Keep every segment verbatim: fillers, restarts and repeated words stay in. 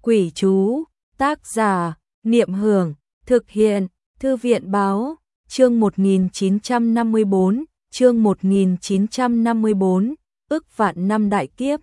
Quỷ chú, tác giả, Niệm Hưởng, thực hiện, Thư viện báo, chương một nghìn chín trăm năm mươi bốn, chương một nghìn chín trăm năm mươi bốn, ức vạn năm đại kiếp.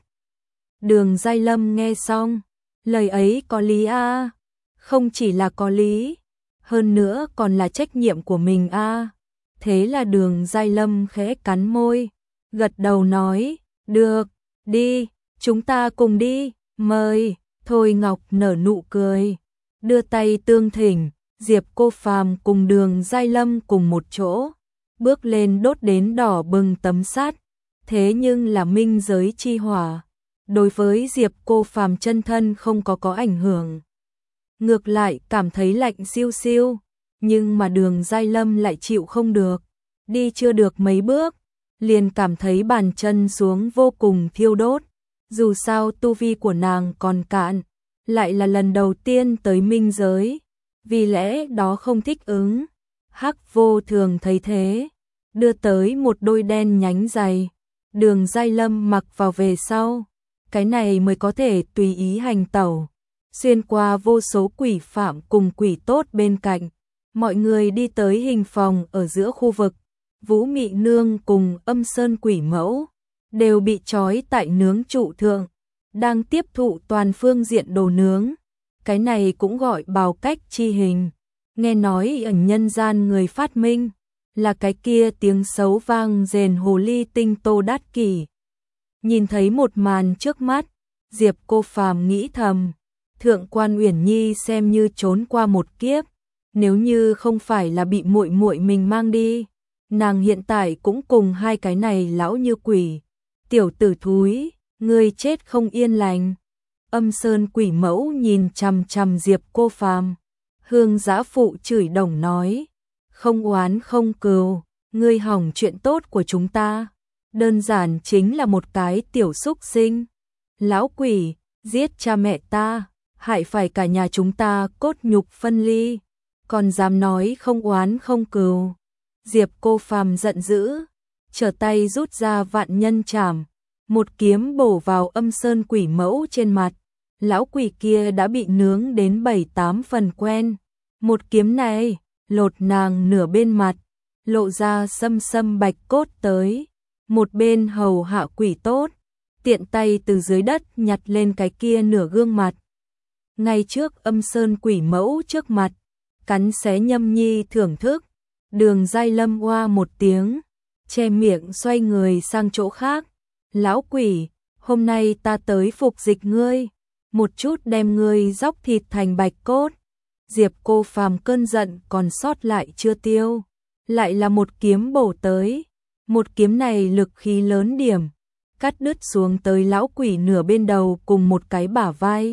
Đường Giai Lâm nghe xong, lời ấy có lý a, không chỉ là có lý, hơn nữa còn là trách nhiệm của mình a. Thế là Đường Giai Lâm khẽ cắn môi, gật đầu nói, được, đi, chúng ta cùng đi, mời. Thôi Ngọc nở nụ cười, đưa tay tương thỉnh, Diệp Cô Phàm cùng Đường Giai Lâm cùng một chỗ, bước lên đốt đến đỏ bừng tấm sắt, thế nhưng là minh giới chi hỏa, đối với Diệp Cô Phàm chân thân không có có ảnh hưởng. Ngược lại cảm thấy lạnh siêu siêu, nhưng mà Đường Giai Lâm lại chịu không được, đi chưa được mấy bước, liền cảm thấy bàn chân xuống vô cùng thiêu đốt. Dù sao tu vi của nàng còn cạn, lại là lần đầu tiên tới minh giới, vì lẽ đó không thích ứng. Hắc Vô Thường thấy thế, đưa tới một đôi đen nhánh giày, Đường Giai Lâm mặc vào về sau, cái này mới có thể tùy ý hành tẩu, xuyên qua vô số quỷ phạm cùng quỷ tốt bên cạnh. Mọi người đi tới hình phòng ở giữa khu vực, Vũ Mị Nương cùng Âm Sơn Quỷ Mẫu đều bị trói tại nướng trụ thượng, đang tiếp thụ toàn phương diện đồ nướng. Cái này cũng gọi bào cách chi hình. Nghe nói ẩn nhân gian người phát minh là cái kia tiếng xấu vang rền hồ ly tinh Tô Đát Kỷ. Nhìn thấy một màn trước mắt, Diệp Cô Phàm nghĩ thầm, Thượng quan Uyển Nhi xem như trốn qua một kiếp, nếu như không phải là bị muội muội mình mang đi, nàng hiện tại cũng cùng hai cái này lão như quỷ. Tiểu tử thúi, ngươi chết không yên lành. Âm Sơn Quỷ Mẫu nhìn chằm chằm Diệp Cô Phàm, Hương Giã Phụ chửi đồng nói, không oán không cừu, ngươi hỏng chuyện tốt của chúng ta, đơn giản chính là một cái tiểu xúc sinh. Lão quỷ, giết cha mẹ ta, hại phải cả nhà chúng ta cốt nhục phân ly, còn dám nói không oán không cừu. Diệp Cô Phàm giận dữ, trở tay rút ra vạn nhân trảm, một kiếm bổ vào Âm Sơn Quỷ Mẫu trên mặt. Lão quỷ kia đã bị nướng đến bảy tám phần quen. Một kiếm này, lột nàng nửa bên mặt, lộ ra sâm sâm bạch cốt tới. Một bên hầu hạ quỷ tốt, tiện tay từ dưới đất nhặt lên cái kia nửa gương mặt. Ngay trước Âm Sơn Quỷ Mẫu trước mặt, cắn xé nhâm nhi thưởng thức. Đường Giai Lâm oa một tiếng, che miệng xoay người sang chỗ khác. Lão quỷ, hôm nay ta tới phục dịch ngươi, một chút đem ngươi dóc thịt thành bạch cốt. Diệp Cô Phàm cơn giận còn sót lại chưa tiêu, lại là một kiếm bổ tới. Một kiếm này lực khí lớn điểm, cắt đứt xuống tới lão quỷ nửa bên đầu cùng một cái bả vai.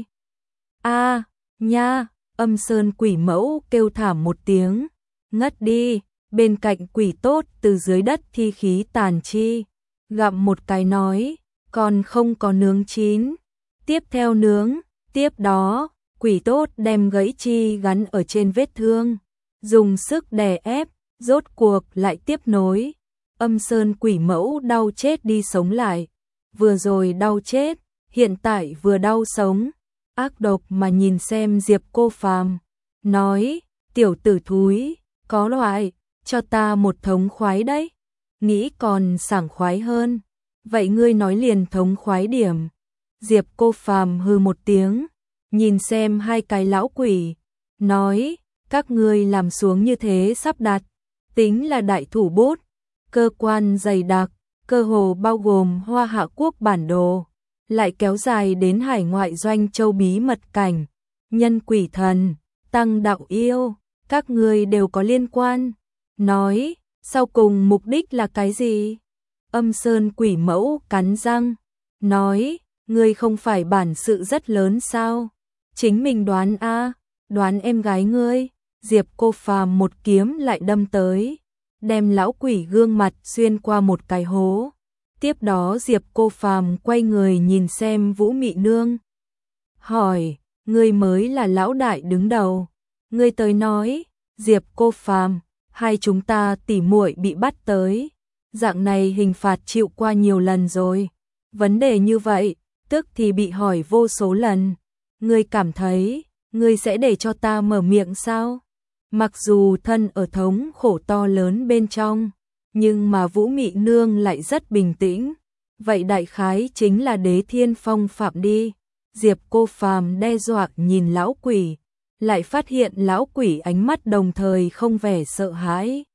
A, nha, Âm Sơn Quỷ Mẫu kêu thảm một tiếng, ngất đi. Bên cạnh quỷ tốt từ dưới đất thi khí tàn chi, gặm một cái nói, còn không có nướng chín, tiếp theo nướng. Tiếp đó, quỷ tốt đem gãy chi gắn ở trên vết thương, dùng sức đè ép, rốt cuộc lại tiếp nối. Âm Sơn Quỷ Mẫu đau chết đi sống lại, vừa rồi đau chết, hiện tại vừa đau sống, ác độc mà nhìn xem Diệp Cô Phàm, nói, tiểu tử thúi, có loại, cho ta một thống khoái đấy, nghĩ còn sảng khoái hơn, vậy ngươi nói liền thống khoái điểm. Diệp Cô Phàm hừ một tiếng, nhìn xem hai cái lão quỷ, nói, các ngươi làm xuống như thế sắp đặt, tính là đại thủ bút, cơ quan dày đặc, cơ hồ bao gồm Hoa Hạ Quốc bản đồ, lại kéo dài đến hải ngoại doanh châu bí mật cảnh, nhân quỷ thần, tăng đạo yêu, các ngươi đều có liên quan. Nói, sau cùng mục đích là cái gì? Âm Sơn Quỷ Mẫu cắn răng, nói, ngươi không phải bản sự rất lớn sao? Chính mình đoán a, đoán em gái ngươi. Diệp Cô Phàm một kiếm lại đâm tới, đem lão quỷ gương mặt xuyên qua một cái hố. Tiếp đó Diệp Cô Phàm quay người nhìn xem Vũ Mị Nương, hỏi, ngươi mới là lão đại đứng đầu, ngươi tới nói. Diệp Cô Phàm, hai chúng ta tỉ muội bị bắt tới, dạng này hình phạt chịu qua nhiều lần rồi, vấn đề như vậy, tức thì bị hỏi vô số lần, ngươi cảm thấy, ngươi sẽ để cho ta mở miệng sao? Mặc dù thân ở thống khổ to lớn bên trong, nhưng mà Vũ Mị Nương lại rất bình tĩnh. Vậy đại khái chính là Đế Thiên Phong phạm đi. Diệp Cô Phàm đe dọa nhìn lão quỷ, lại phát hiện lão quỷ ánh mắt đồng thời không vẻ sợ hãi.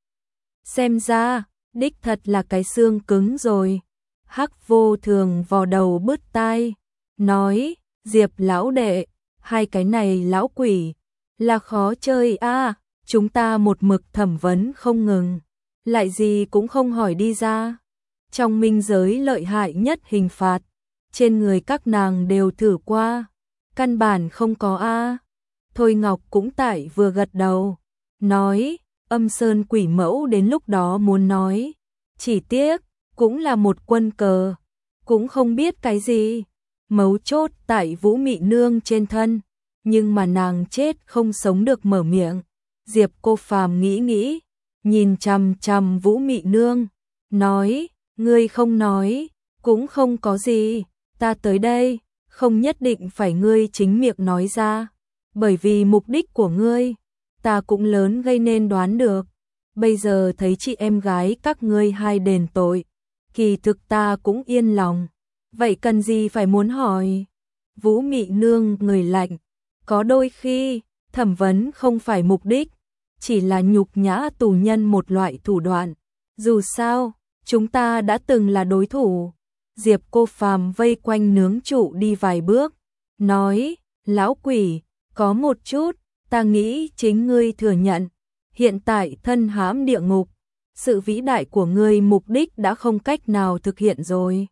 Xem ra, đích thật là cái xương cứng rồi. Hắc Vô Thường vò đầu bứt tai, nói, Diệp lão đệ, hai cái này lão quỷ, là khó chơi a à, chúng ta một mực thẩm vấn không ngừng, lại gì cũng không hỏi đi ra. Trong minh giới lợi hại nhất hình phạt, trên người các nàng đều thử qua, căn bản không có a à. Thôi Ngọc cũng tại vừa gật đầu, nói, Âm Sơn quỷ mẫu đến lúc đó muốn nói, chỉ tiếc, cũng là một quân cờ, cũng không biết cái gì, mấu chốt tại Vũ Mị Nương trên thân, nhưng mà nàng chết không sống được mở miệng. Diệp Cô Phàm nghĩ nghĩ, nhìn chằm chằm Vũ Mị Nương, nói, ngươi không nói, cũng không có gì, ta tới đây, không nhất định phải ngươi chính miệng nói ra, bởi vì mục đích của ngươi, ta cũng lớn gây nên đoán được, bây giờ thấy chị em gái các ngươi hai đền tội, kỳ thực ta cũng yên lòng, vậy cần gì phải muốn hỏi. Vũ Mị Nương người lạnh, có đôi khi, thẩm vấn không phải mục đích, chỉ là nhục nhã tù nhân một loại thủ đoạn, dù sao, chúng ta đã từng là đối thủ. Diệp Cô Phàm vây quanh nướng trụ đi vài bước, nói, lão quỷ, có một chút, ta nghĩ chính ngươi thừa nhận, hiện tại thân hãm địa ngục, sự vĩ đại của ngươi mục đích đã không cách nào thực hiện rồi.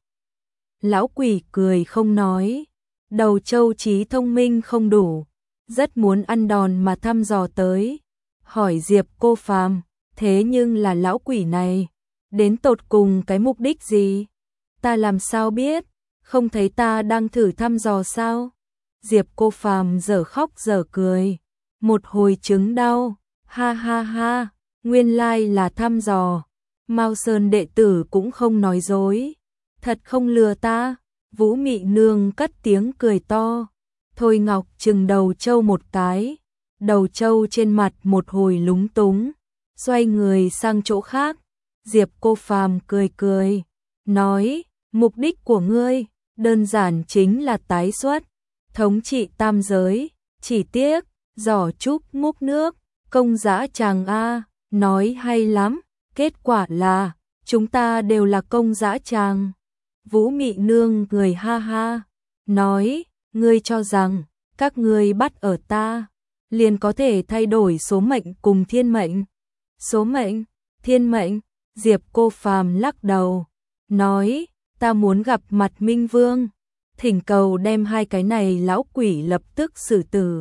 Lão quỷ cười không nói, đầu trâu trí thông minh không đủ, rất muốn ăn đòn mà thăm dò tới, hỏi Diệp Cô Phàm, thế nhưng là lão quỷ này, đến tột cùng cái mục đích gì? Ta làm sao biết, không thấy ta đang thử thăm dò sao? Diệp Cô Phàm dở khóc dở cười, một hồi chứng đau, ha ha ha, nguyên lai là thăm dò, Mao Sơn đệ tử cũng không nói dối, thật không lừa ta. Vũ Mị Nương cất tiếng cười to, Thôi Ngọc chừng đầu trâu một cái, đầu trâu trên mặt một hồi lúng túng, xoay người sang chỗ khác. Diệp Cô Phàm cười cười, nói, mục đích của ngươi, đơn giản chính là tái xuất, thống trị tam giới, chỉ tiếc, giỏ trúc múc nước, công dã tràng a, nói hay lắm, kết quả là, chúng ta đều là công dã tràng. Vũ Mị Nương cười ha ha, nói, ngươi cho rằng, các ngươi bắt ở ta, liền có thể thay đổi số mệnh cùng thiên mệnh. Số mệnh, thiên mệnh, Diệp Cô Phàm lắc đầu, nói, ta muốn gặp mặt Minh Vương, thỉnh cầu đem hai cái này lão quỷ lập tức xử tử.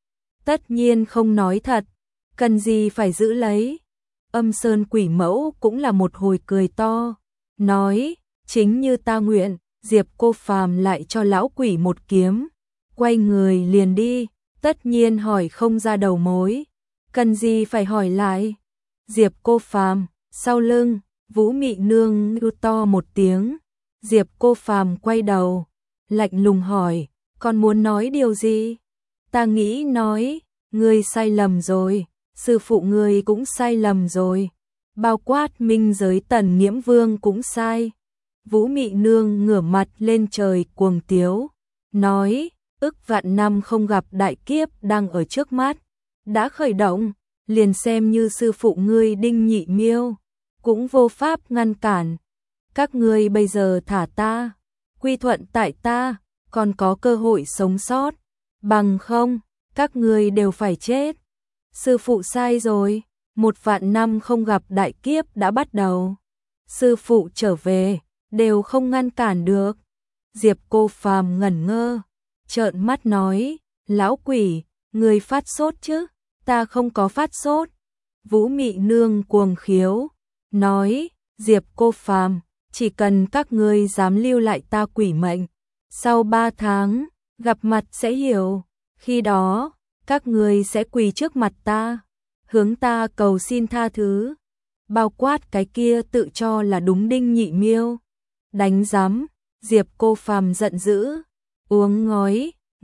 Tất nhiên không nói thật, cần gì phải giữ lấy. Âm Sơn quỷ mẫu cũng là một hồi cười to, nói, chính như ta nguyện. Diệp Cô Phàm lại cho lão quỷ một kiếm, quay người liền đi, tất nhiên hỏi không ra đầu mối, cần gì phải hỏi lại. Diệp Cô Phàm, sau lưng, Vũ Mị Nương kêu to một tiếng, Diệp Cô Phàm quay đầu, lạnh lùng hỏi, còn muốn nói điều gì? Ta nghĩ nói, ngươi sai lầm rồi, sư phụ ngươi cũng sai lầm rồi, bao quát minh giới Tần Nghiễm Vương cũng sai. Vũ Mị Nương ngửa mặt lên trời cuồng tiếu, nói, ức vạn năm không gặp đại kiếp đang ở trước mắt, đã khởi động, liền xem như sư phụ ngươi Đinh Nhị Miêu, cũng vô pháp ngăn cản. Các ngươi bây giờ thả ta, quy thuận tại ta, còn có cơ hội sống sót, bằng không, các ngươi đều phải chết. Sư phụ sai rồi, một vạn năm không gặp đại kiếp đã bắt đầu. Sư phụ trở về, đều không ngăn cản được. Diệp Cô Phàm ngẩn ngơ, trợn mắt nói, lão quỷ, người phát sốt chứ? Ta không có phát sốt. Vũ Mị Nương cuồng khiếu, nói, Diệp Cô Phàm, chỉ cần các ngươi dám lưu lại ta quỷ mệnh, sau ba tháng, gặp mặt sẽ hiểu, khi đó, các ngươi sẽ quỳ trước mặt ta, hướng ta cầu xin tha thứ, bao quát cái kia tự cho là đúng Đinh Nhị Miêu. Đánh giám, Diệp Cô Phàm giận dữ, uống ngói,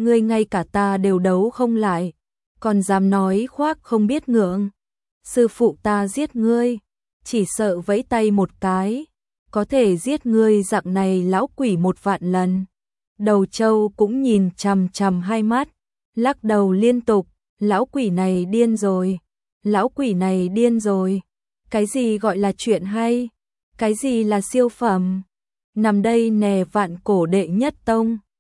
ngươi ngay cả ta đều đấu không lại, còn dám nói khoác không biết ngượng. Sư phụ ta giết ngươi, chỉ sợ vẫy tay một cái, có thể giết ngươi dạng này lão quỷ một vạn lần. Đầu Châu cũng nhìn chằm chằm hai mắt, lắc đầu liên tục, lão quỷ này điên rồi, lão quỷ này điên rồi. Cái gì gọi là chuyện hay? Cái gì là siêu phẩm? Nằm đây nè vạn cổ đệ nhất tông.